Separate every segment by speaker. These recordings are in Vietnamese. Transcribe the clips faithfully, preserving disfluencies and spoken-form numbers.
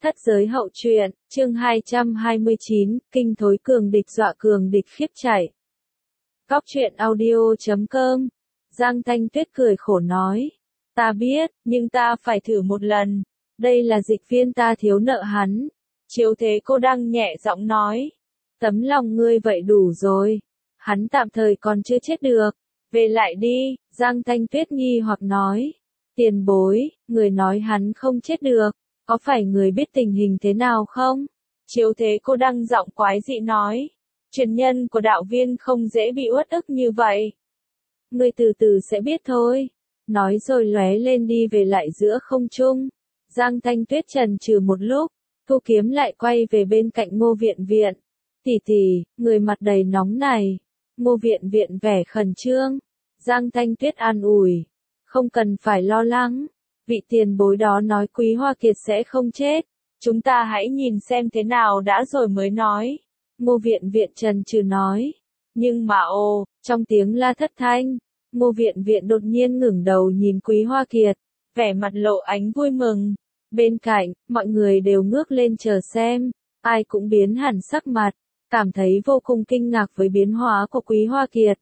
Speaker 1: Thất giới hậu truyện, chương hai trăm hai mươi chín, kinh thối cường địch dọa cường địch khiếp chạy. Góc truyện audio chấm com. Giang Thanh Tuyết cười khổ nói. Ta biết, nhưng ta phải thử một lần. Đây là dịch viên ta thiếu nợ hắn. Chiếu thế cô đang nhẹ giọng nói. Tấm lòng ngươi vậy đủ rồi. Hắn tạm thời còn chưa chết được. Về lại đi, Giang Thanh Tuyết nghi hoặc nói. Tiền bối, người nói hắn không chết được. Có phải người biết tình hình thế nào không? Chiếu thế cô đăng giọng quái dị nói. Truyền nhân của đạo viên không dễ bị uất ức như vậy. Người từ từ sẽ biết thôi. Nói rồi lóe lên đi về lại giữa không trung. Giang Thanh Tuyết chần chừ một lúc. Thu kiếm lại quay về bên cạnh Ngô Viện Viện. Tỷ tỷ, người mặt đầy nóng này. Ngô Viện Viện vẻ khẩn trương. Giang Thanh Tuyết an ủi. Không cần phải lo lắng. Vị tiền bối đó nói Quý Hoa Kiệt sẽ không chết. Chúng ta hãy nhìn xem thế nào đã rồi mới nói. Ngô Viện Viện chần chừ nói. Nhưng mà ồ, trong tiếng la thất thanh, Ngô Viện Viện đột nhiên ngẩng đầu nhìn Quý Hoa Kiệt, vẻ mặt lộ ánh vui mừng. Bên cạnh, mọi người đều ngước lên chờ xem, ai cũng biến hẳn sắc mặt, cảm thấy vô cùng kinh ngạc với biến hóa của Quý Hoa Kiệt.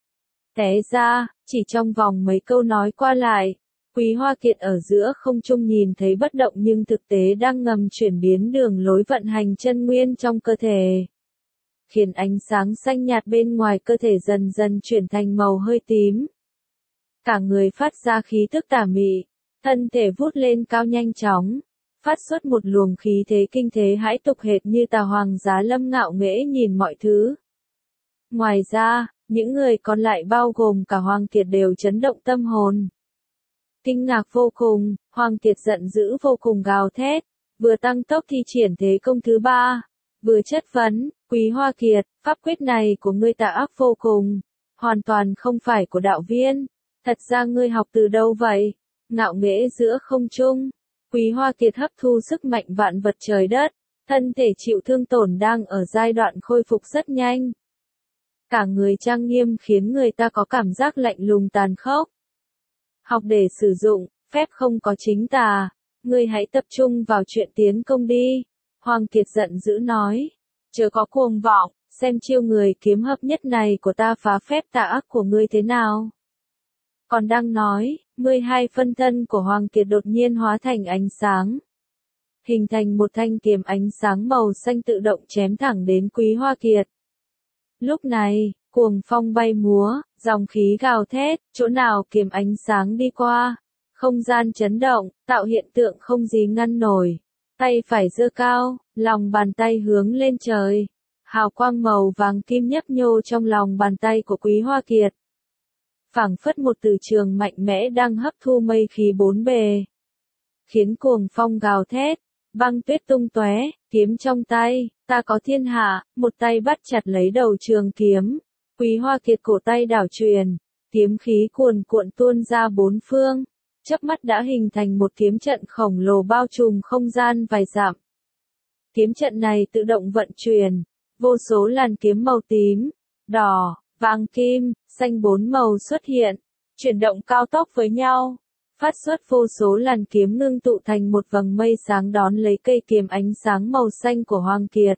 Speaker 1: Té ra, chỉ trong vòng mấy câu nói qua lại, Quý Hoa Kiệt ở giữa không trung nhìn thấy bất động nhưng thực tế đang ngầm chuyển biến đường lối vận hành chân nguyên trong cơ thể. Khiến ánh sáng xanh nhạt bên ngoài cơ thể dần dần chuyển thành màu hơi tím. Cả người phát ra khí tức tà mị, thân thể vút lên cao nhanh chóng, phát xuất một luồng khí thế kinh thế hãi tục hệt như tà hoàng giá lâm ngạo nghễ nhìn mọi thứ. Ngoài ra, những người còn lại bao gồm cả Hoàng Kiệt đều chấn động tâm hồn. Kinh ngạc vô cùng, Hoàng Kiệt giận dữ vô cùng gào thét, vừa tăng tốc thi triển thế công thứ ba, vừa chất vấn, Quý Hoa Kiệt, pháp quyết này của ngươi tà ác vô cùng, hoàn toàn không phải của đạo viên, thật ra ngươi học từ đâu vậy? Ngạo nghễ giữa không trung, Quý Hoa Kiệt hấp thu sức mạnh vạn vật trời đất, thân thể chịu thương tổn đang ở giai đoạn khôi phục rất nhanh. Cả người trang nghiêm khiến người ta có cảm giác lạnh lùng tàn khốc. Học để sử dụng, phép không có chính tà, ngươi hãy tập trung vào chuyện tiến công đi. Hoàng Kiệt giận dữ nói, chớ có cuồng vọng, xem chiêu người kiếm hợp nhất này của ta phá phép tà ác của ngươi thế nào. Còn đang nói, mười hai phân thân của Hoàng Kiệt đột nhiên hóa thành ánh sáng. Hình thành một thanh kiếm ánh sáng màu xanh tự động chém thẳng đến Quý Hoa Kiệt. Lúc này, cuồng phong bay múa, dòng khí gào thét, chỗ nào kiếm ánh sáng đi qua, không gian chấn động, tạo hiện tượng không gì ngăn nổi. Tay phải giơ cao, lòng bàn tay hướng lên trời. Hào quang màu vàng kim nhấp nhô trong lòng bàn tay của Quý Hoa Kiệt. Phảng phất một từ trường mạnh mẽ đang hấp thu mây khí bốn bề. Khiến cuồng phong gào thét, băng tuyết tung tóe, kiếm trong tay, ta có thiên hạ, một tay bắt chặt lấy đầu trường kiếm. Quý Hoa Kiệt cổ tay đảo truyền, kiếm khí cuồn cuộn tuôn ra bốn phương, chớp mắt đã hình thành một kiếm trận khổng lồ bao trùm không gian vài dặm. Kiếm trận này tự động vận chuyển, vô số làn kiếm màu tím, đỏ, vàng kim, xanh bốn màu xuất hiện, chuyển động cao tốc với nhau, phát xuất vô số làn kiếm ngưng tụ thành một vầng mây sáng đón lấy cây kiếm ánh sáng màu xanh của Hoàng Kiệt.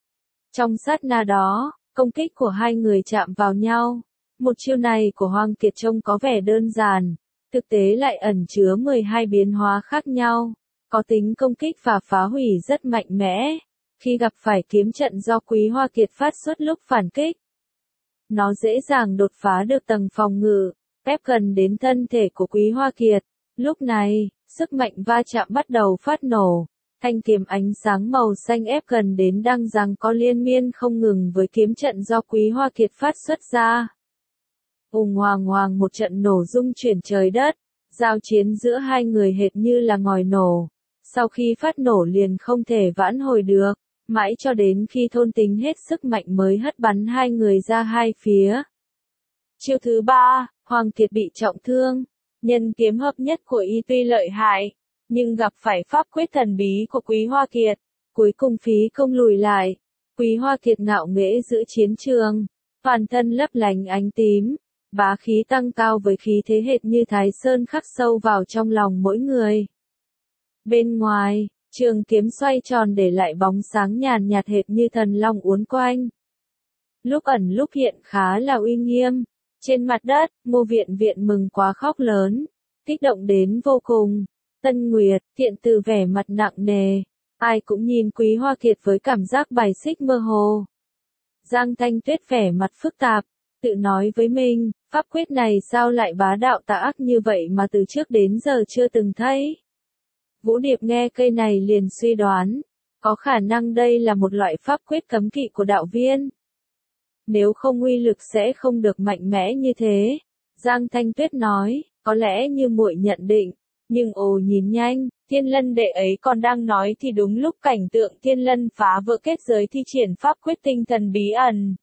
Speaker 1: Trong sát na đó, công kích của hai người chạm vào nhau. Một chiêu này của Hoàng Kiệt trông có vẻ đơn giản, thực tế lại ẩn chứa mười hai biến hóa khác nhau, có tính công kích và phá hủy rất mạnh mẽ. Khi gặp phải kiếm trận do Quý Hoa Kiệt phát xuất lúc phản kích, nó dễ dàng đột phá được tầng phòng ngự, ép gần đến thân thể của Quý Hoa Kiệt. Lúc này, sức mạnh va chạm bắt đầu phát nổ. Thanh kiếm ánh sáng màu xanh ép gần đến đang giằng co liên miên không ngừng với kiếm trận do Quý Hoa Kiệt phát xuất ra. Ùng hoàng hoàng một trận nổ rung chuyển trời đất, giao chiến giữa hai người hệt như là ngòi nổ. Sau khi phát nổ liền không thể vãn hồi được, mãi cho đến khi thôn tính hết sức mạnh mới hất bắn hai người ra hai phía. Chiêu thứ ba, Hoàng Kiệt bị trọng thương, nhân kiếm hợp nhất của y tuy lợi hại, nhưng gặp phải pháp quyết thần bí của Quý Hoa Kiệt, cuối cùng phí công lùi lại. Quý Hoa Kiệt ngạo nghễ giữa chiến trường, toàn thân lấp lánh ánh tím, bá khí tăng cao với khí thế hệt như Thái Sơn khắc sâu vào trong lòng mỗi người. Bên ngoài, Trường kiếm xoay tròn để lại bóng sáng nhàn nhạt hệt như thần long uốn quanh. Lúc ẩn lúc hiện khá là uy nghiêm. Trên mặt đất, Ngô Viện Viện mừng quá khóc lớn. Kích động đến vô cùng. Tân Nguyệt, Thiện Từ vẻ mặt nặng nề. Ai cũng nhìn Quý Hoa Kiệt với cảm giác bài xích mơ hồ. Giang Thanh Tuyết vẻ mặt phức tạp, tự nói với mình, pháp quyết này sao lại bá đạo tà ác như vậy mà từ trước đến giờ chưa từng thấy. Vũ Điệp nghe cây này liền suy đoán, có khả năng đây là một loại pháp quyết cấm kỵ của đạo viên. Nếu không uy lực sẽ không được mạnh mẽ như thế. Giang Thanh Tuyết nói, có lẽ như muội nhận định, nhưng ồ nhìn nhanh, Thiên Lân đệ ấy còn đang nói thì đúng lúc cảnh tượng Thiên Lân phá vỡ kết giới thi triển pháp quyết tinh thần bí ẩn.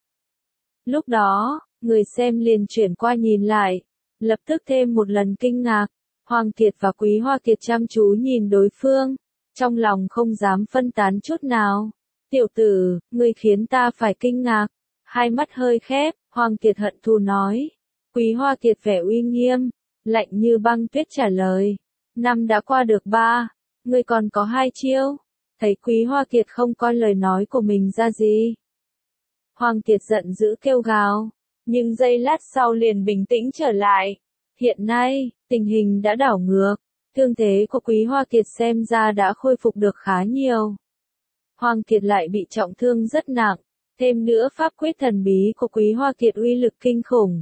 Speaker 1: Lúc đó, người xem liền chuyển qua nhìn lại, lập tức thêm một lần kinh ngạc. Hoàng Kiệt và Quý Hoa Kiệt chăm chú nhìn đối phương, trong lòng không dám phân tán chút nào. Tiểu tử, ngươi khiến ta phải kinh ngạc. Hai mắt hơi khép, Hoàng Kiệt hận thù nói. Quý Hoa Kiệt vẻ uy nghiêm, lạnh như băng tuyết trả lời. Năm đã qua được ba, ngươi còn có hai chiêu. Thấy Quý Hoa Kiệt không coi lời nói của mình ra gì. Hoàng Kiệt giận dữ kêu gào, nhưng giây lát sau liền bình tĩnh trở lại. Hiện nay, tình hình đã đảo ngược, thương thế của Quý Hoa Kiệt xem ra đã khôi phục được khá nhiều. Hoàng Kiệt lại bị trọng thương rất nặng, thêm nữa pháp quyết thần bí của Quý Hoa Kiệt uy lực kinh khủng.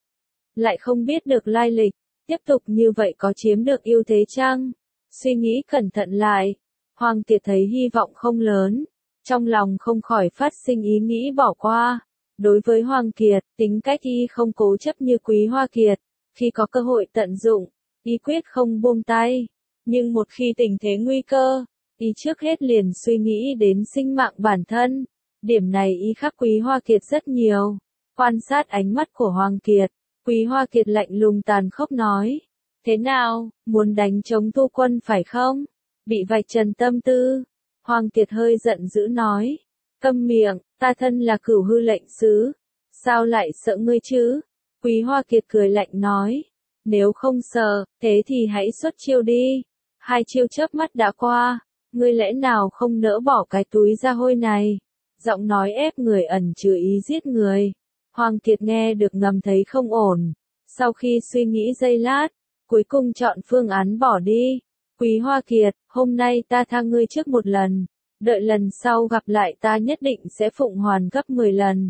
Speaker 1: Lại không biết được lai lịch, tiếp tục như vậy có chiếm được ưu thế chăng? Suy nghĩ cẩn thận lại, Hoàng Kiệt thấy hy vọng không lớn, trong lòng không khỏi phát sinh ý nghĩ bỏ qua. Đối với Hoàng Kiệt, tính cách y không cố chấp như Quý Hoa Kiệt, khi có cơ hội tận dụng, y quyết không buông tay, nhưng một khi tình thế nguy cơ, y trước hết liền suy nghĩ đến sinh mạng bản thân. Điểm này y khác Quý Hoa Kiệt rất nhiều. Quan sát ánh mắt của Hoàng Kiệt, Quý Hoa Kiệt lạnh lùng tàn khốc nói, thế nào, muốn đánh chống tu quân phải không? Bị vạch trần tâm tư. Hoàng Kiệt hơi giận dữ nói, câm miệng, ta thân là Cửu Hư lệnh sứ, sao lại sợ ngươi chứ? Quý Hoa Kiệt cười lạnh nói, nếu không sợ, thế thì hãy xuất chiêu đi. Hai chiêu chớp mắt đã qua, ngươi lẽ nào không nỡ bỏ cái túi da hôi này? Giọng nói ép người ẩn chứa ý giết người. Hoàng Kiệt nghe được ngầm thấy không ổn. Sau khi suy nghĩ giây lát, cuối cùng chọn phương án bỏ đi. Quý Hoa Kiệt, hôm nay ta tha ngươi trước một lần, đợi lần sau gặp lại ta nhất định sẽ phụng hoàn gấp mười lần.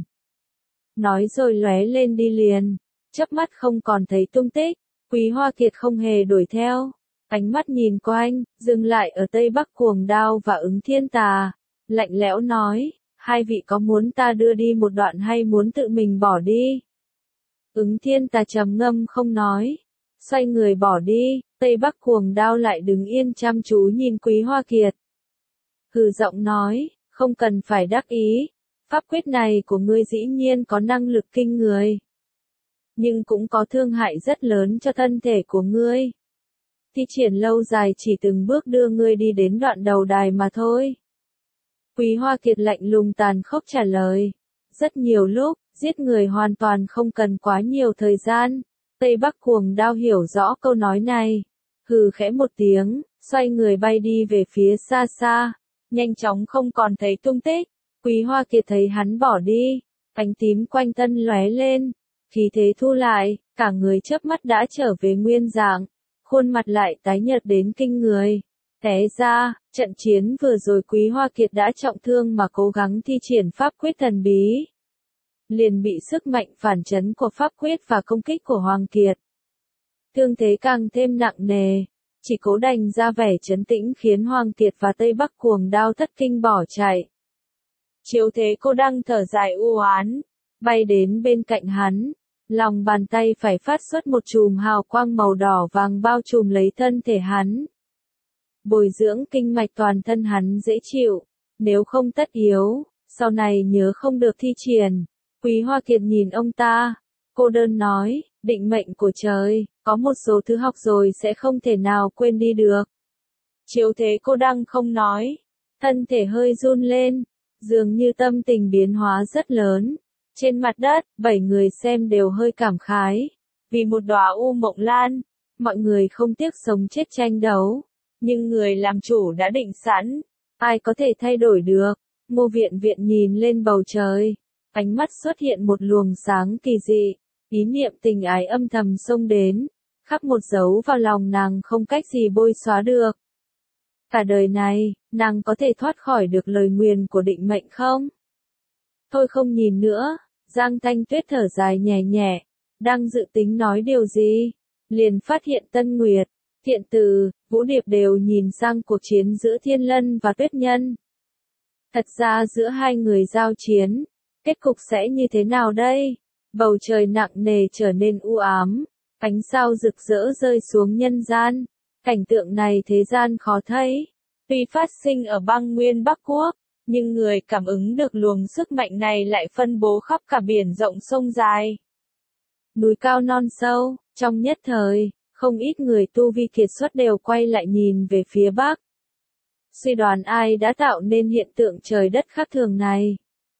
Speaker 1: Nói rồi lóe lên đi liền, chớp mắt không còn thấy tung tích. Quý Hoa Kiệt không hề đuổi theo, ánh mắt nhìn quanh, dừng lại ở Tây Bắc Cuồng Đao và Ứng Thiên Tà, lạnh lẽo nói, hai vị có muốn ta đưa đi một đoạn hay muốn tự mình bỏ đi? Ứng Thiên Tà trầm ngâm không nói, xoay người bỏ đi. Tây Bắc Cuồng Đao lại đứng yên chăm chú nhìn Quý Hoa Kiệt. Hừ giọng nói, không cần phải đắc ý, pháp quyết này của ngươi dĩ nhiên có năng lực kinh người, nhưng cũng có thương hại rất lớn cho thân thể của ngươi. Thi triển lâu dài chỉ từng bước đưa ngươi đi đến đoạn đầu đài mà thôi. Quý Hoa Kiệt lạnh lùng tàn khốc trả lời. Rất nhiều lúc, giết người hoàn toàn không cần quá nhiều thời gian. Tây Bắc Cuồng Đao hiểu rõ câu nói này. Hừ khẽ một tiếng, xoay người bay đi về phía xa xa. Nhanh chóng không còn thấy tung tích. Quý Hoa Kiệt thấy hắn bỏ đi. Ánh tím quanh thân lóe lên. Khí thế thu lại, cả người chớp mắt đã trở về nguyên dạng. Khuôn mặt lại tái nhợt đến kinh người. Té ra, trận chiến vừa rồi Quý Hoa Kiệt đã trọng thương mà cố gắng thi triển pháp quyết thần bí. Liền bị sức mạnh phản chấn của pháp quyết và công kích của Hoàng Kiệt. Thương thế càng thêm nặng nề, chỉ cố đành ra vẻ trấn tĩnh khiến Hoàng Kiệt và Tây Bắc Cuồng Đao thất kinh bỏ chạy. Chiếu thế cô đang thở dài u oán, bay đến bên cạnh hắn, lòng bàn tay phải phát xuất một chùm hào quang màu đỏ vàng bao trùm lấy thân thể hắn. Bồi dưỡng kinh mạch toàn thân hắn dễ chịu, nếu không tất yếu, sau này nhớ không được thi triển. Quý Hoa Kiệt nhìn ông ta, cô đơn nói, định mệnh của trời, có một số thứ học rồi sẽ không thể nào quên đi được. Chiếu thế cô đang không nói, thân thể hơi run lên, dường như tâm tình biến hóa rất lớn. Trên mặt đất, bảy người xem đều hơi cảm khái, vì một đóa u mộng lan, mọi người không tiếc sống chết tranh đấu. nhưng người làm chủ đã định sẵn, ai có thể thay đổi được. Ngô Viện Viện nhìn lên bầu trời, ánh mắt xuất hiện một luồng sáng kỳ dị, ý niệm tình ái âm thầm xông đến, khắc một dấu vào lòng nàng không cách gì bôi xóa được. Cả đời này, nàng có thể thoát khỏi được lời nguyền của định mệnh không? Thôi không nhìn nữa, Giang Thanh Tuyết thở dài nhẹ nhẹ, đang dự tính nói điều gì, liền phát hiện Tân Nguyệt, Thiện Từ, Vũ Điệp đều nhìn sang cuộc chiến giữa Thiên Lân và Tuyết Nhân. Thật ra giữa hai người giao chiến, kết cục sẽ như thế nào đây? Bầu trời nặng nề trở nên u ám, ánh sao rực rỡ rơi xuống nhân gian. Cảnh tượng này thế gian khó thấy. Tuy phát sinh ở băng nguyên Bắc Quốc, nhưng người cảm ứng được luồng sức mạnh này lại phân bố khắp cả biển rộng sông dài. Núi cao non sâu, trong nhất thời, không ít người tu vi kiệt xuất đều quay lại nhìn về phía Bắc. Suy đoán ai đã tạo nên hiện tượng trời đất khác thường này.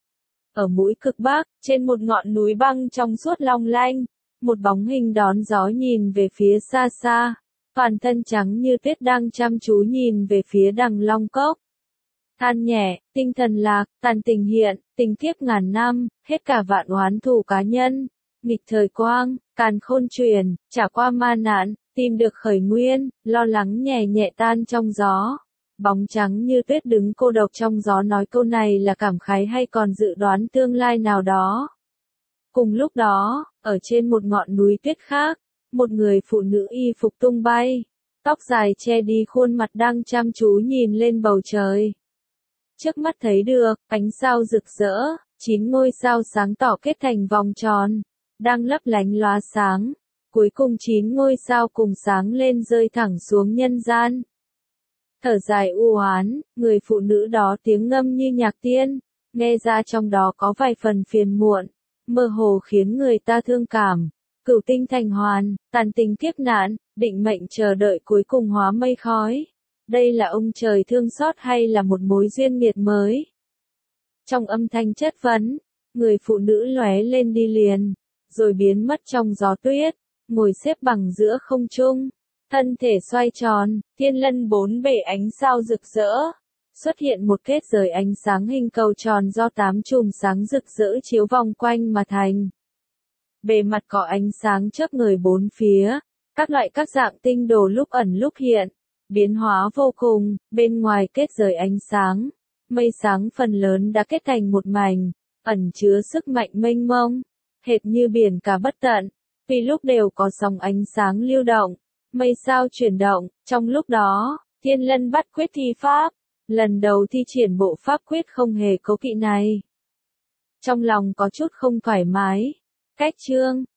Speaker 1: Ở mũi cực Bắc, trên một ngọn núi băng trong suốt long lanh, một bóng hình đón gió nhìn về phía xa xa, toàn thân trắng như tuyết đang chăm chú nhìn về phía đằng Long Cốc. Than nhẹ, tinh thần lạc, tàn tình hiện, tình kiếp ngàn năm, hết cả vạn oán thù cá nhân, nghịch thời quang, càn khôn truyền, trả qua ma nạn, tìm được khởi nguyên, lo lắng nhẹ nhẹ tan trong gió. Bóng trắng như tuyết đứng cô độc trong gió nói câu này là cảm khái hay còn dự đoán tương lai nào đó. Cùng lúc đó, ở trên một ngọn núi tuyết khác, một người phụ nữ y phục tung bay, tóc dài che đi khuôn mặt đang chăm chú nhìn lên bầu trời. Trước mắt thấy được, ánh sao rực rỡ, chín ngôi sao sáng tỏ kết thành vòng tròn, đang lấp lánh lóa sáng. Cuối cùng chín ngôi sao cùng sáng lên rơi thẳng xuống nhân gian. Thở dài u oán, người phụ nữ đó tiếng ngâm như nhạc tiên, nghe ra trong đó có vài phần phiền muộn, mơ hồ khiến người ta thương cảm. Cửu tinh thành hoàn, tàn tình kiếp nạn, định mệnh chờ đợi cuối cùng hóa mây khói. Đây là ông trời thương xót hay là một mối duyên nghiệt mới? Trong âm thanh chất vấn, người phụ nữ lóe lên đi liền, rồi biến mất trong gió tuyết, ngồi xếp bằng giữa không trung. Thân thể xoay tròn, thiên lân bốn bể ánh sao rực rỡ. Xuất hiện một kết giới ánh sáng hình cầu tròn do tám chùm sáng rực rỡ chiếu vòng quanh mà thành. Bề mặt có ánh sáng chớp ngời bốn phía, các loại các dạng tinh đồ lúc ẩn lúc hiện, biến hóa vô cùng. Bên ngoài kết giới ánh sáng, mây sáng phần lớn đã kết thành một mảnh, ẩn chứa sức mạnh mênh mông, hệt như biển cả bất tận. Vì lúc đều có sóng ánh sáng lưu động, mây sao chuyển động. Trong lúc đó, Thiên Lân bắt quyết thi pháp, lần đầu thi triển bộ pháp quyết không hề cố kỵ này. Trong lòng có chút không thoải mái. Cách chương